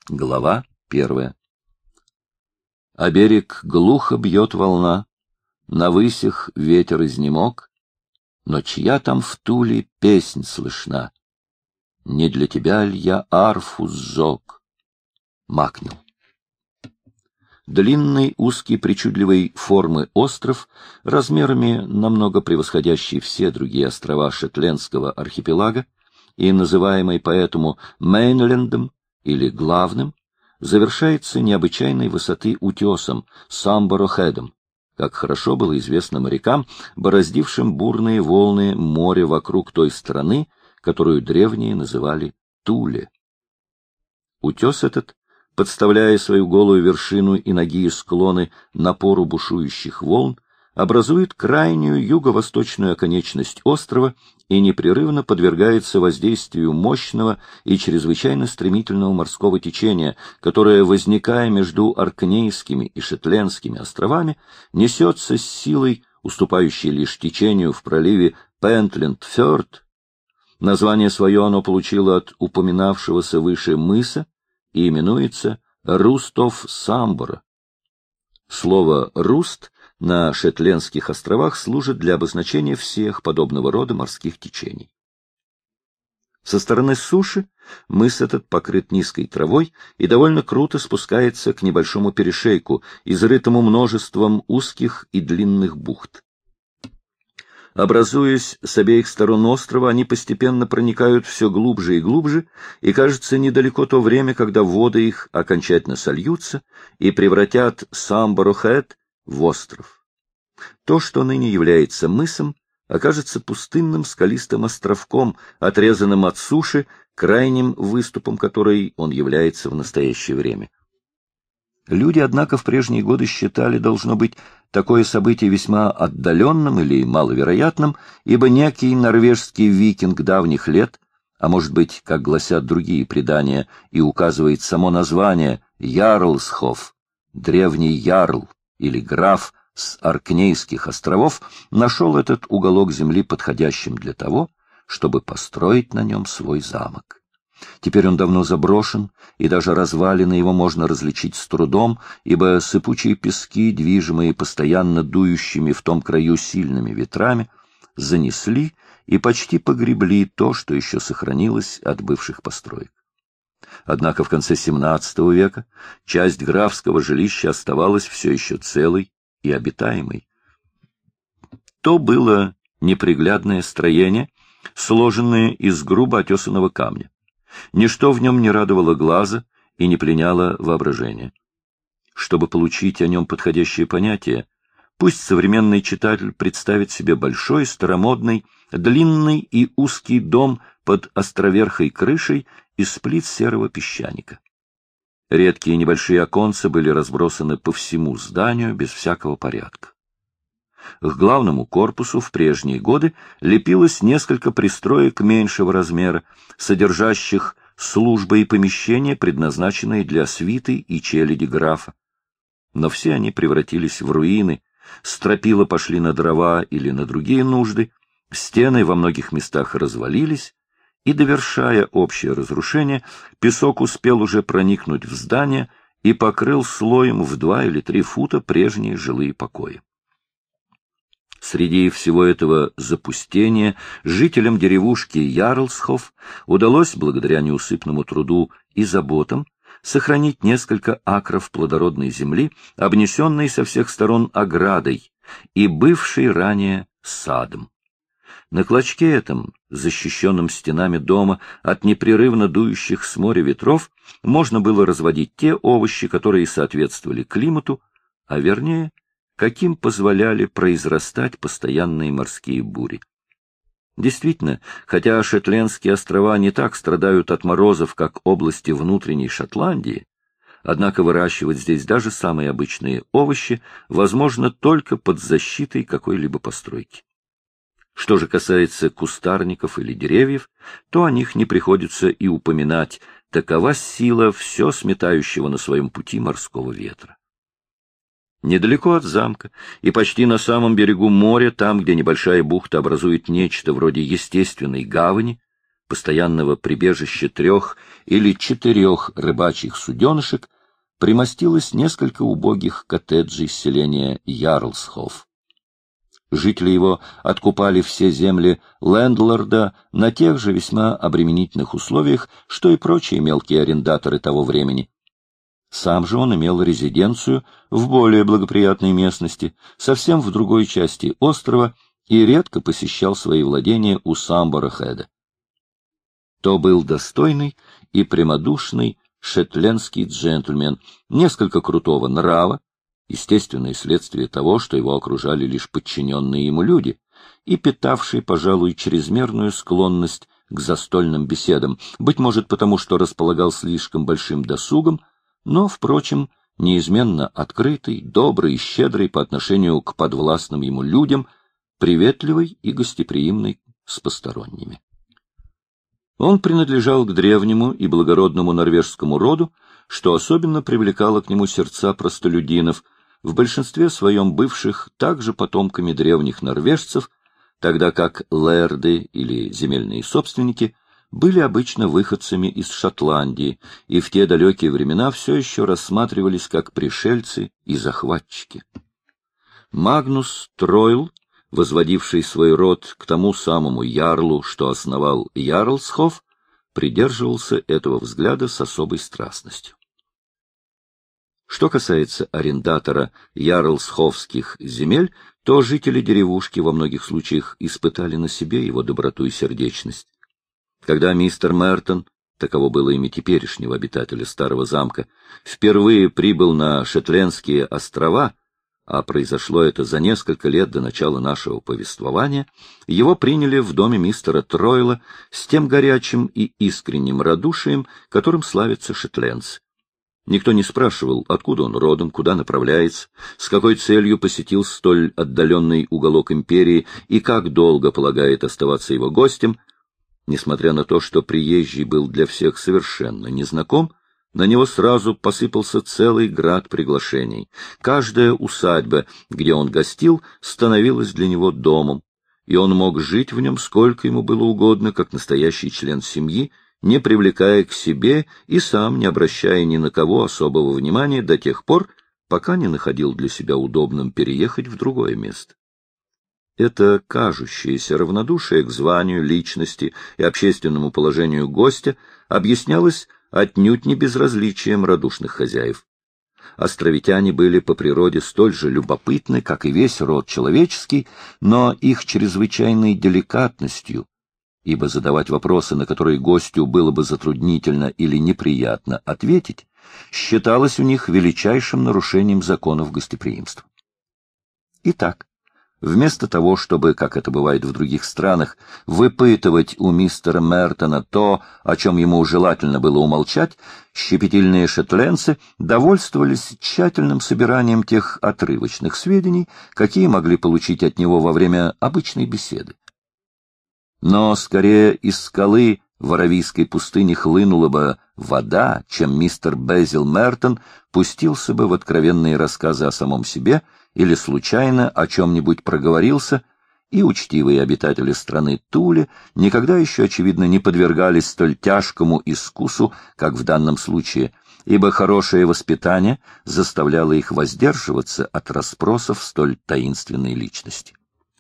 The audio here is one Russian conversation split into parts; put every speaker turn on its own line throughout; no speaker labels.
Глава 1. А берег глухо бьет волна, на высях ветер изнемог, но чья там в Туле песнь слышна? Не для тебя ль я арфу сжег? Макнил. Длинный, узкий, причудливой формы остров, размерами намного превосходящий все другие острова Шетлендского архипелага и называемый поэтому Мейнлендом или главным, завершается необычайной высоты утесом Самборо-Хедом, как хорошо было известно морякам, бороздившим бурные волны моря вокруг той страны, которую древние называли Туле. Утес этот, подставляя свою голую вершину и нагие склоны напору бушующих волн, образует крайнюю юго-восточную оконечность острова и непрерывно подвергается воздействию мощного и чрезвычайно стремительного морского течения, которое, возникая между Оркнейскими и Шетлендскими островами, несется с силой, уступающей лишь течению в проливе Пентленд-Фёрд. Название свое оно получило от упоминавшегося выше мыса и именуется Рустов-Самборо. Слово «руст» на Шетлендских островах служит для обозначения всех подобного рода морских течений. Со стороны суши мыс этот покрыт низкой травой и довольно круто спускается к небольшому перешейку, изрытому множеством узких и длинных бухт. Образуясь с обеих сторон острова, они постепенно проникают все глубже и глубже, и, кажется, недалеко то время, когда воды их окончательно сольются и превратят Самборо-Хед в остров. То, что ныне является мысом, окажется пустынным скалистым островком, отрезанным от суши, крайним выступом которой он является в настоящее время. Люди, однако, в прежние годы считали, должно быть, такое событие весьма отдаленным или маловероятным, ибо некий норвежский викинг давних лет, а может быть, как гласят другие предания, и указывает само название Ярлсхоф, древний ярл или граф с Оркнейских островов, нашел этот уголок земли подходящим для того, чтобы построить на нем свой замок. Теперь он давно заброшен, и даже развалины его можно различить с трудом, ибо сыпучие пески, движимые постоянно дующими в том краю сильными ветрами, занесли и почти погребли то, что еще сохранилось от бывших построек. Однако в конце XVII века часть графского жилища оставалась все еще целой и обитаемой. То было неприглядное строение, сложенное из грубо отесанного камня. Ничто в нем не радовало глаза и не пленяло воображение. Чтобы получить о нем подходящее понятие, пусть современный читатель представит себе большой, старомодный, длинный и узкий дом под островерхой крышей из плит серого песчаника. Редкие небольшие оконца были разбросаны по всему зданию без всякого порядка. К главному корпусу в прежние годы лепилось несколько пристроек меньшего размера, содержащих службы и помещения, предназначенные для свиты и челяди графа. Но все они превратились в руины, стропила пошли на дрова или на другие нужды, стены во многих местах развалились, и, довершая общее разрушение, песок успел уже проникнуть в здание и покрыл слоем в 2 или 3 фута прежние жилые покои. Среди всего этого запустения жителям деревушки Ярлсхоф удалось, благодаря неусыпному труду и заботам, сохранить несколько акров плодородной земли, обнесенной со всех сторон оградой и бывшей ранее садом. На клочке этом, защищенном стенами дома от непрерывно дующих с моря ветров, можно было разводить те овощи, которые соответствовали климату, а вернее, каким позволяли произрастать постоянные морские бури. Действительно, хотя Шетлендские острова не так страдают от морозов, как области внутренней Шотландии, однако выращивать здесь даже самые обычные овощи возможно только под защитой какой-либо постройки. Что же касается кустарников или деревьев, то о них не приходится и упоминать, такова сила все сметающего на своем пути морского ветра. Недалеко от замка и почти на самом берегу моря, там, где небольшая бухта образует нечто вроде естественной гавани, постоянного прибежища 3 или 4 рыбачьих суденышек, примостилось несколько убогих коттеджей селения Ярлсхоф. Жители его откупали все земли лендлорда на тех же весьма обременительных условиях, что и прочие мелкие арендаторы того времени. Сам же он имел резиденцию в более благоприятной местности, совсем в другой части острова, и редко посещал свои владения у Самборо-Хеда. То был достойный и прямодушный шетлендский джентльмен, несколько крутого нрава, естественное следствие того, что его окружали лишь подчиненные ему люди, и питавший, пожалуй, чрезмерную склонность к застольным беседам, быть может потому, что располагал слишком большим досугом, но, впрочем, неизменно открытый, добрый и щедрый по отношению к подвластным ему людям, приветливый и гостеприимный с посторонними. Он принадлежал к древнему и благородному норвежскому роду, что особенно привлекало к нему сердца простолюдинов, в большинстве своем бывших также потомками древних норвежцев, тогда как лэрды или земельные собственники были обычно выходцами из Шотландии и в те далекие времена все еще рассматривались как пришельцы и захватчики. Магнус Тройл, возводивший свой род к тому самому ярлу, что основал Ярлсхоф, придерживался этого взгляда с особой страстностью. Что касается арендатора ярлсхофских земель, то жители деревушки во многих случаях испытали на себе его доброту и сердечность. Когда мистер Мертон, таково было имя теперешнего обитателя старого замка, впервые прибыл на Шетлендские острова, а произошло это за несколько лет до начала нашего повествования, его приняли в доме мистера Тройла с тем горячим и искренним радушием, которым славятся шетлендцы. Никто не спрашивал, откуда он родом, куда направляется, с какой целью посетил столь отдаленный уголок империи и как долго полагает оставаться его гостем. Несмотря на то, что приезжий был для всех совершенно незнаком, на него сразу посыпался целый град приглашений. Каждая усадьба, где он гостил, становилась для него домом, и он мог жить в нем сколько ему было угодно, как настоящий член семьи, не привлекая к себе и сам не обращая ни на кого особого внимания до тех пор, пока не находил для себя удобным переехать в другое место. Это кажущееся равнодушие к званию, личности и общественному положению гостя объяснялось отнюдь не безразличием радушных хозяев. Островитяне были по природе столь же любопытны, как и весь род человеческий, но их чрезвычайной деликатностью, ибо задавать вопросы, на которые гостю было бы затруднительно или неприятно ответить, считалось у них величайшим нарушением законов гостеприимства. Итак, вместо того, чтобы, как это бывает в других странах, выпытывать у мистера Мертона то, о чем ему желательно было умолчать, щепетильные шотландцы довольствовались тщательным собиранием тех отрывочных сведений, какие могли получить от него во время обычной беседы. Но скорее из скалы в Аравийской пустыне хлынула бы вода, чем мистер Безил Мертон пустился бы в откровенные рассказы о самом себе или случайно о чем-нибудь проговорился, и учтивые обитатели страны Туле никогда еще, очевидно, не подвергались столь тяжкому искусу, как в данном случае, ибо хорошее воспитание заставляло их воздерживаться от расспросов столь таинственной личности.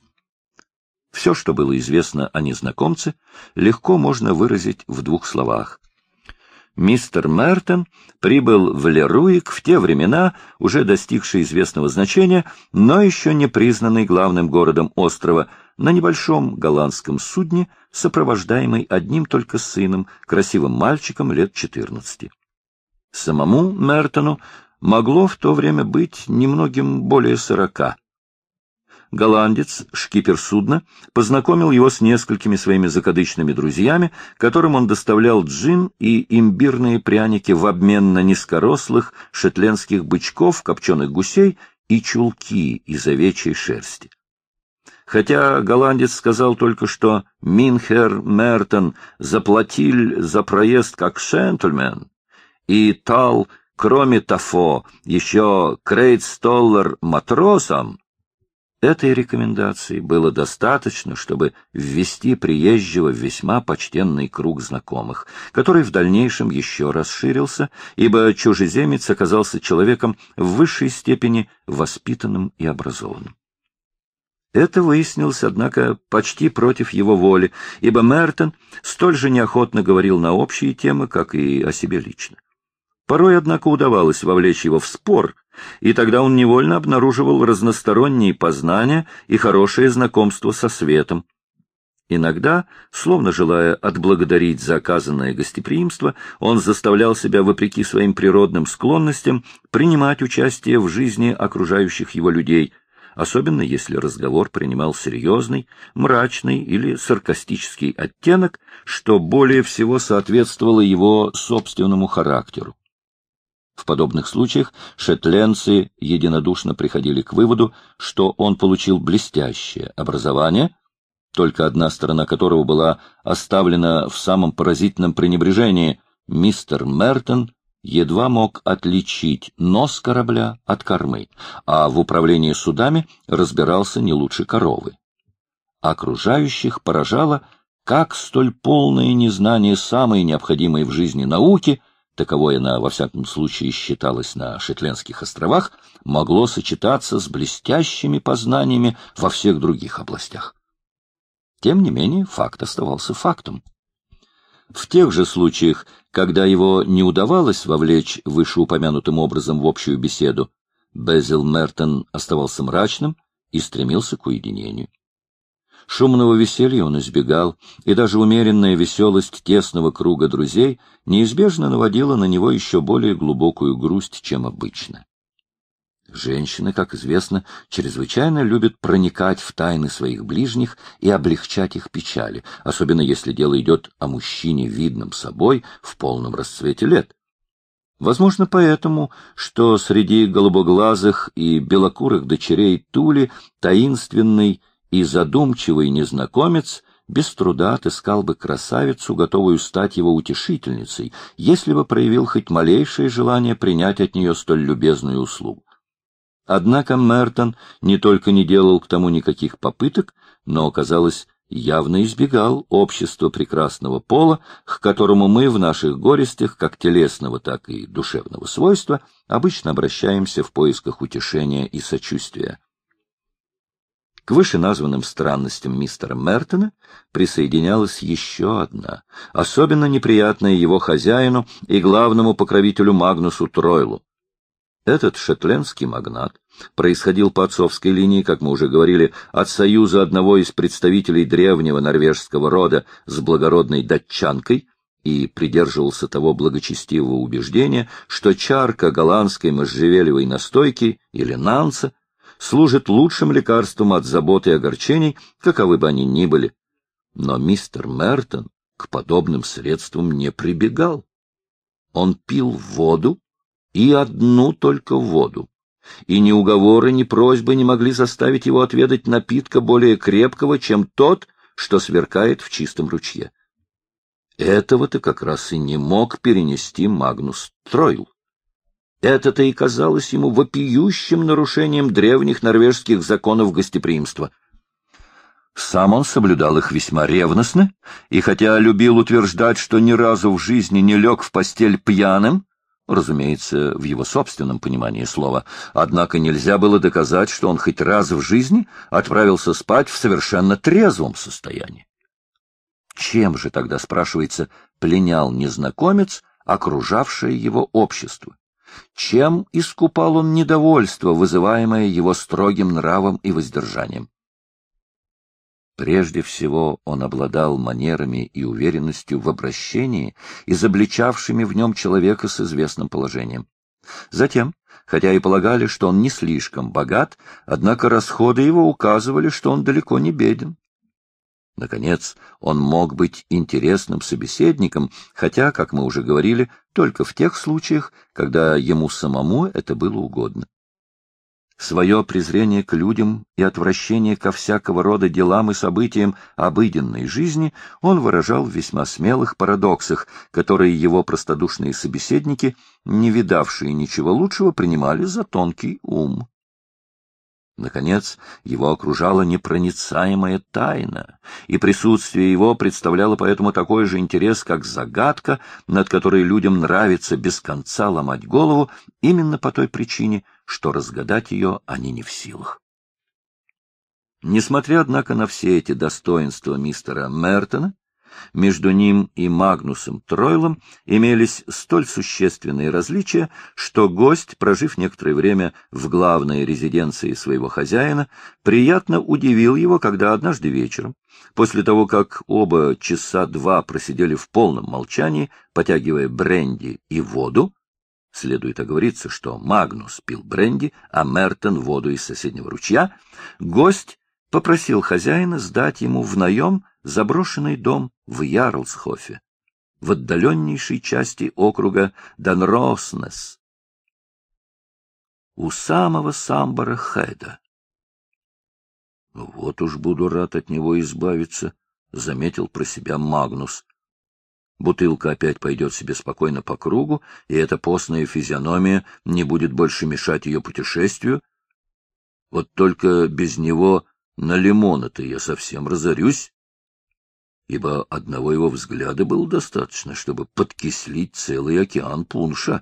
Все, что было известно о незнакомце, легко можно выразить в 2 словах. Мистер Мертон прибыл в Леруик в те времена, уже достигший известного значения, но еще не признанный главным городом острова, на небольшом голландском судне, сопровождаемый одним только сыном, красивым мальчиком лет 14. Самому Мертону могло в то время быть немногим более 40. Голландец, шкипер судна, познакомил его с несколькими своими закадычными друзьями, которым он доставлял джин и имбирные пряники в обмен на низкорослых шетлендских бычков, копченых гусей и чулки из овечьей шерсти. Хотя голландец сказал только, что «Минхер Мертон заплатил за проезд как шентльмен» и тал, кроме того, еще крейдстоллар матросам, Этой рекомендации было достаточно, чтобы ввести приезжего в весьма почтенный круг знакомых, который в дальнейшем еще расширился, ибо чужеземец оказался человеком в высшей степени воспитанным и образованным. Это выяснилось, однако, почти против его воли, ибо Мертон столь же неохотно говорил на общие темы, как и о себе лично. Порой, однако, удавалось вовлечь его в спор, и тогда он невольно обнаруживал разносторонние познания и хорошее знакомство со светом. Иногда, словно желая отблагодарить за оказанное гостеприимство, он заставлял себя, вопреки своим природным склонностям, принимать участие в жизни окружающих его людей, особенно если разговор принимал серьезный, мрачный или саркастический оттенок, что более всего соответствовало его собственному характеру. В подобных случаях шетлендцы единодушно приходили к выводу, что он получил блестящее образование, только одна сторона которого была оставлена в самом поразительном пренебрежении. Мистер Мертон едва мог отличить нос корабля от кормы, а в управлении судами разбирался не лучше коровы. Окружающих поражало, как столь полное незнание самой необходимой в жизни науки, таковой она во всяком случае считалась на Шетлендских островах, могло сочетаться с блестящими познаниями во всех других областях. Тем не менее, факт оставался фактом. В тех же случаях, когда его не удавалось вовлечь вышеупомянутым образом в общую беседу, Безил Мертон оставался мрачным и стремился к уединению. Шумного веселья он избегал, и даже умеренная веселость тесного круга друзей неизбежно наводила на него еще более глубокую грусть, чем обычно. Женщины, как известно, чрезвычайно любят проникать в тайны своих ближних и облегчать их печали, особенно если дело идет о мужчине, видном собой, в полном расцвете лет. Возможно, поэтому, что среди голубоглазых и белокурых дочерей Тули таинственный и задумчивый незнакомец без труда отыскал бы красавицу, готовую стать его утешительницей, если бы проявил хоть малейшее желание принять от нее столь любезную услугу. Однако Мертон не только не делал к тому никаких попыток, но, казалось, явно избегал общества прекрасного пола, к которому мы в наших горестях, как телесного, так и душевного свойства, обычно обращаемся в поисках утешения и сочувствия. К вышеназванным странностям мистера Мертона присоединялась еще одна, особенно неприятная его хозяину и главному покровителю Магнусу Тройлу. Этот шетлендский магнат происходил по отцовской линии, как мы уже говорили, от союза одного из представителей древнего норвежского рода с благородной датчанкой и придерживался того благочестивого убеждения, что чарка голландской можжевелевой настойки или нанца служит лучшим лекарством от забот и огорчений, каковы бы они ни были. Но мистер Мертон к подобным средствам не прибегал. Он пил воду, и одну только воду, и ни уговоры, ни просьбы не могли заставить его отведать напитка более крепкого, чем тот, что сверкает в чистом ручье. Этого-то как раз и не мог перенести Магнус Тройл. Это-то и казалось ему вопиющим нарушением древних норвежских законов гостеприимства. Сам он соблюдал их весьма ревностно, и хотя любил утверждать, что ни разу в жизни не лег в постель пьяным, разумеется, в его собственном понимании слова, однако нельзя было доказать, что он хоть раз в жизни отправился спать в совершенно трезвом состоянии. Чем же тогда, спрашивается, пленял незнакомец, окружавшее его общество? Чем искупал он недовольство, вызываемое его строгим нравом и воздержанием? Прежде всего он обладал манерами и уверенностью в обращении, изобличавшими в нем человека с известным положением. Затем, хотя и полагали, что он не слишком богат, однако расходы его указывали, что он далеко не беден. Наконец, он мог быть интересным собеседником, хотя, как мы уже говорили, только в тех случаях, когда ему самому это было угодно. Свое презрение к людям и отвращение ко всякого рода делам и событиям обыденной жизни он выражал в весьма смелых парадоксах, которые его простодушные собеседники, не видавшие ничего лучшего, принимали за тонкий ум. Наконец, его окружала непроницаемая тайна, и присутствие его представляло поэтому такой же интерес, как загадка, над которой людям нравится без конца ломать голову, именно по той причине, что разгадать ее они не в силах. Несмотря, однако, на все эти достоинства мистера Мертона, между ним и Магнусом Тройлом имелись столь существенные различия, что гость, прожив некоторое время в главной резиденции своего хозяина, приятно удивил его, когда однажды вечером, после того, как оба часа два просидели в полном молчании, потягивая бренди и воду, следует оговориться, что Магнус пил бренди, а Мертон — воду из соседнего ручья, гость попросил хозяина сдать ему в наем заброшенный дом в Ярлсхофе, в отдаленнейшей части округа Данроснес, у самого Самбора-Хеда. — Вот уж буду рад от него избавиться, — заметил про себя Магнус. Бутылка опять пойдет себе спокойно по кругу, и эта постная физиономия не будет больше мешать ее путешествию. Вот только без него на лимона-то я совсем разорюсь, ибо одного его взгляда было достаточно, чтобы подкислить целый океан пунша.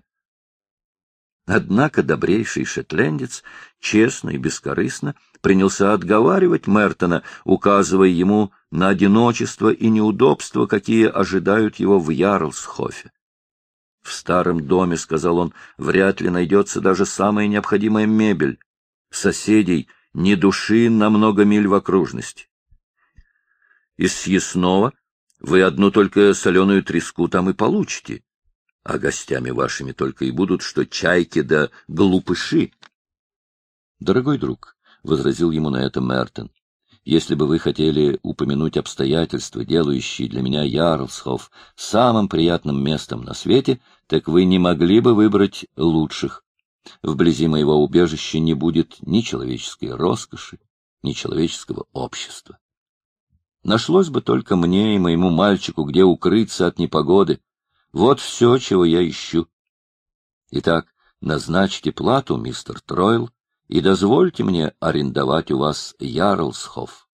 Однако добрейший шотландец честно и бескорыстно принялся отговаривать Мертона, указывая ему на одиночество и неудобства, какие ожидают его в Ярлсхофе. В старом доме, — сказал он, — вряд ли найдется даже самая необходимая мебель. Соседей ни души на много миль в окружности. Из съестного вы одну только соленую треску там и получите, а гостями вашими только и будут, что чайки да глупыши. — Дорогой друг, — возразил ему на это Мертон, — если бы вы хотели упомянуть обстоятельства, делающие для меня Ярлсхоф самым приятным местом на свете, так вы не могли бы выбрать лучших. Вблизи моего убежища не будет ни человеческой роскоши, ни человеческого общества. Нашлось бы только мне и моему мальчику, где укрыться от непогоды. Вот все, чего я ищу. Итак, назначьте плату, мистер Тройл, и дозвольте мне арендовать у вас Ярлсхоф.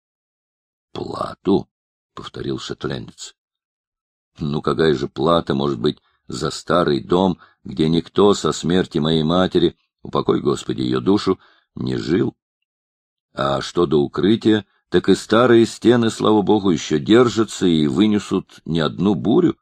— Плату? — повторил шотландец. — Ну, какая же плата может быть за старый дом, где никто со смерти моей матери, упокой, Господи, ее душу, не жил? А что до укрытия, так и старые стены, слава богу, еще держатся и вынесут не одну бурю.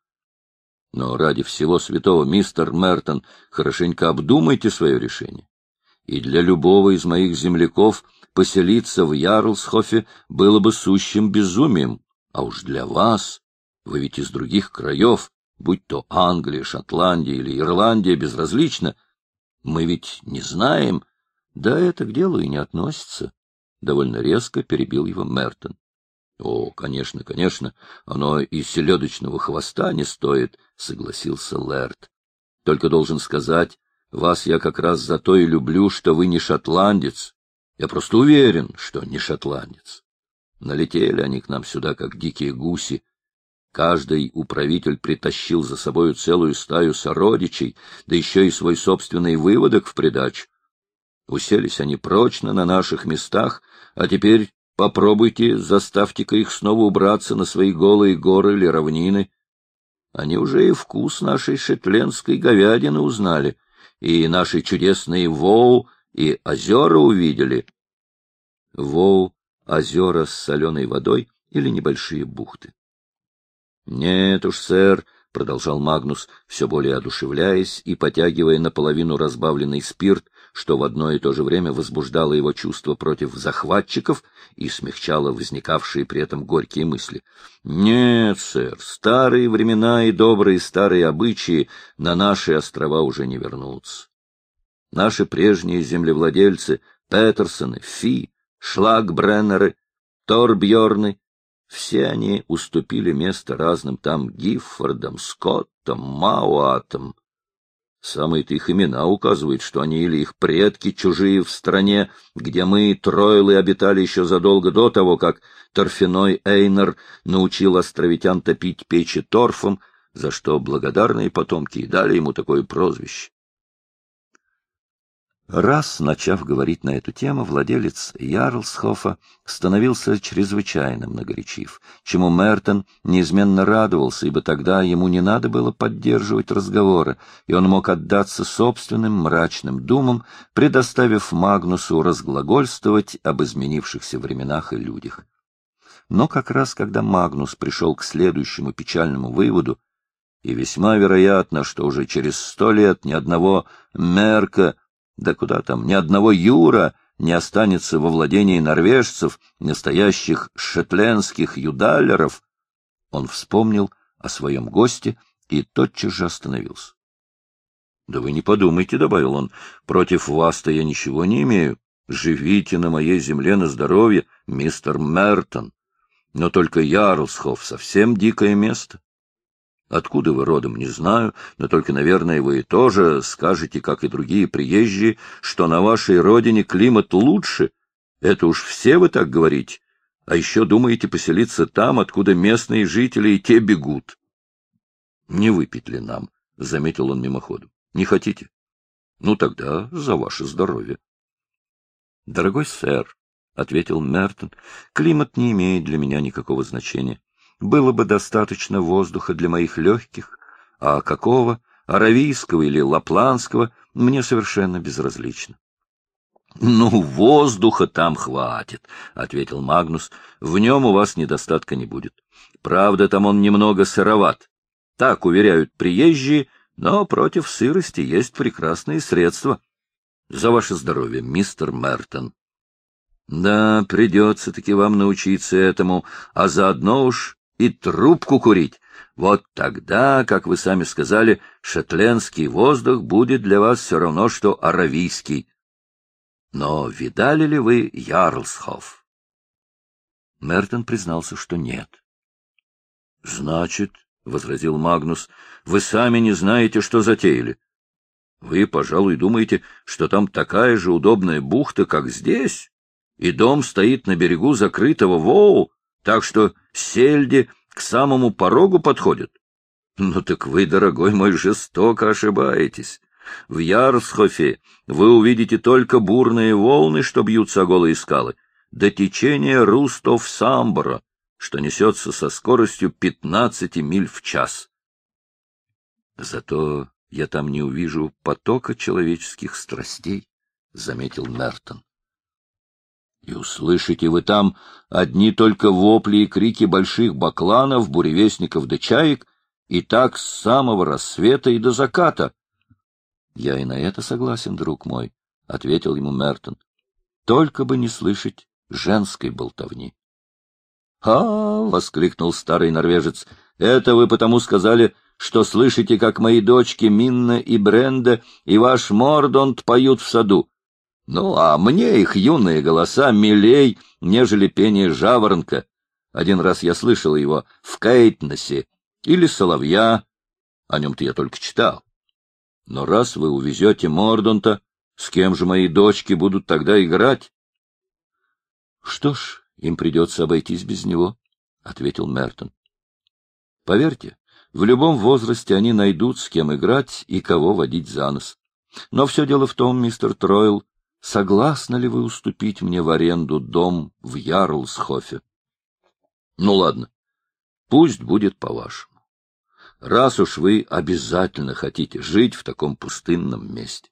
Но ради всего святого, мистер Мертон, хорошенько обдумайте свое решение. И для любого из моих земляков поселиться в Ярлсхофе было бы сущим безумием, а уж для вас, вы ведь из других краев, будь то Англия, Шотландия или Ирландия, безразлично, мы ведь не знаем, да это к делу и не относится. Довольно резко перебил его Мертон. — О, конечно, конечно, оно и селедочного хвоста не стоит, — согласился Лэрд. — Только должен сказать, вас я как раз за то и люблю, что вы не шотландец. Я просто уверен, что не шотландец. Налетели они к нам сюда, как дикие гуси. Каждый управитель притащил за собою целую стаю сородичей, да еще и свой собственный выводок в придачу. Уселись они прочно на наших местах, а теперь попробуйте, заставьте-ка их снова убраться на свои голые горы или равнины. Они уже и вкус нашей шотландской говядины узнали, и наши чудесные Воу и озера увидели. Воу — озера с соленой водой или небольшие бухты. — Нет уж, сэр, — продолжал Магнус, все более одушевляясь и потягивая наполовину разбавленный спирт, что в одно и то же время возбуждало его чувства против захватчиков и смягчало возникавшие при этом горькие мысли. — Нет, сэр, старые времена и добрые старые обычаи на наши острова уже не вернутся. Наши прежние землевладельцы — Петерсоны, Фи, Шлагбреннеры, Торбьерны — все они уступили место разным там Гиффордам, Скоттам, Мауатам. Самые-то их имена указывают, что они или их предки чужие в стране, где мы, Тройлы, обитали еще задолго до того, как торфяной Эйнер научил островитян топить печи торфом, за что благодарные потомки и дали ему такое прозвище. Раз, начав говорить на эту тему, владелец Ярлсхофа становился чрезвычайно многоречив, чему Мертон неизменно радовался, ибо тогда ему не надо было поддерживать разговоры, и он мог отдаться собственным мрачным думам, предоставив Магнусу разглагольствовать об изменившихся временах и людях. Но как раз когда Магнус пришел к следующему печальному выводу, и весьма вероятно, что уже через 100 лет ни одного Мерка, да куда там, ни одного Юра не останется во владении норвежцев, настоящих шетлендских юдалеров, он вспомнил о своем госте и тотчас же остановился. — Да вы не подумайте, — добавил он, — против вас-то я ничего не имею. Живите на моей земле на здоровье, мистер Мертон. Но только Ярлсхоф — совсем дикое место. Откуда вы родом, не знаю, но только, наверное, вы тоже скажете, как и другие приезжие, что на вашей родине климат лучше. Это уж все вы так говорите. А еще думаете поселиться там, откуда местные жители и те бегут. — Не выпить ли нам? — заметил он мимоходом. — Не хотите? Ну, тогда за ваше здоровье. — Дорогой сэр, — ответил Мертон, — климат не имеет для меня никакого значения. Было бы достаточно воздуха для моих легких, а какого, аравийского или лапландского, мне совершенно безразлично. — Ну, воздуха там хватит, — ответил Магнус, — в нем у вас недостатка не будет. Правда, там он немного сыроват. Так уверяют приезжие, но против сырости есть прекрасные средства. За ваше здоровье, мистер Мертон. Да, придется-таки вам научиться этому, а заодно уж и трубку курить. Вот тогда, как вы сами сказали, шотландский воздух будет для вас все равно, что аравийский. Но видали ли вы Ярлсхоф? Мертон признался, что нет. — Значит, — возразил Магнус, — вы сами не знаете, что затеяли. Вы, пожалуй, думаете, что там такая же удобная бухта, как здесь, и дом стоит на берегу закрытого Воу, так что сельди к самому порогу подходят? Ну так вы, дорогой мой, жестоко ошибаетесь. В Ярлсхофе вы увидите только бурные волны, что бьются о голые скалы, до течения Рустов Самбора, что несется со скоростью 15 миль в час. Зато я там не увижу потока человеческих страстей, — заметил Мертон. — И услышите вы там одни только вопли и крики больших бакланов, буревестников да чаек, и так с самого рассвета и до заката. — Я и на это согласен, друг мой, — ответил ему Мертон. — Только бы не слышать женской болтовни. — воскликнул старый норвежец, — это вы потому сказали, что слышите, как мои дочки Минна и Бренда и ваш Мордонт поют в саду. Ну, а мне их юные голоса милей, нежели пение жаворонка. Один раз я слышал его в Кейтнесе или соловья, о нем-то я только читал. Но раз вы увезете Мордонта, с кем же мои дочки будут тогда играть? — Что ж, им придется обойтись без него, — ответил Мертон. — Поверьте, в любом возрасте они найдут, с кем играть и кого водить за нос. Но все дело в том, мистер Тройл, согласны ли вы уступить мне в аренду дом в Ярлсхофе? — Ну, ладно, пусть будет по-вашему. Раз уж вы обязательно хотите жить в таком пустынном месте.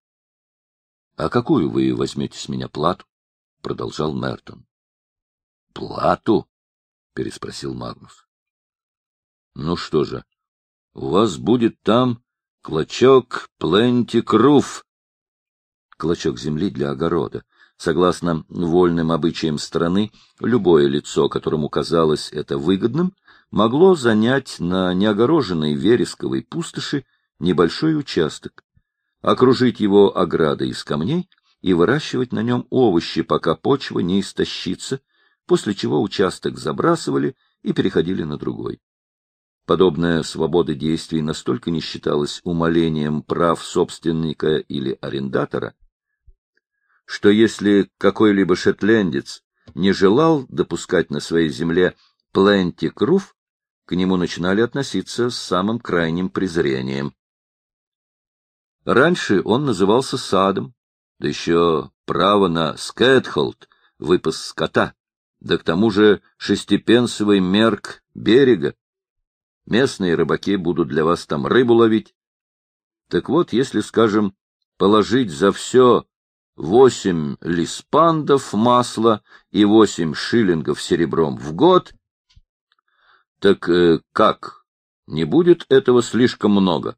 — А какую вы возьмете с меня плату? — продолжал Мертон. — Плату? — переспросил Магнус. — Ну что же, у вас будет там клочок пленти-круф, клочок земли для огорода. Согласно вольным обычаям страны, любое лицо, которому казалось это выгодным, могло занять на неогороженной вересковой пустоши небольшой участок, окружить его оградой из камней и выращивать на нем овощи, пока почва не истощится, после чего участок забрасывали и переходили на другой. Подобная свобода действий настолько не считалась умалением прав собственника или арендатора, что если какой-либо шотландец не желал допускать на своей земле пленти-круф, к нему начинали относиться с самым крайним презрением. Раньше он назывался садом, Да еще право на скэтхолд, выпас скота, да к тому же шестипенсовый мерк берега. Местные рыбаки будут для вас там рыбу ловить. Так вот, если, скажем, положить за все 8 лиспандов масла и 8 шиллингов серебром в год, так как? Не будет этого слишком много?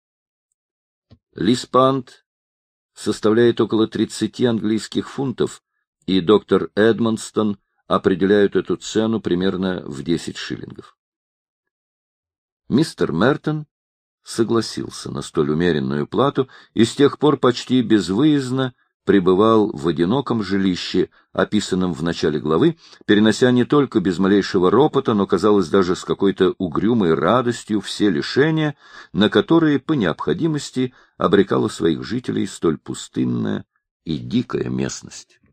Лиспанд составляет около 30 английских фунтов, и доктор Эдмонстон определяют эту цену примерно в 10 шиллингов. Мистер Мертон согласился на столь умеренную плату и с тех пор почти безвыездно пребывал в одиноком жилище, описанном в начале главы, перенося не только без малейшего ропота, но, казалось, даже с какой-то угрюмой радостью все лишения, на которые по необходимости обрекала своих жителей столь пустынная и дикая местность.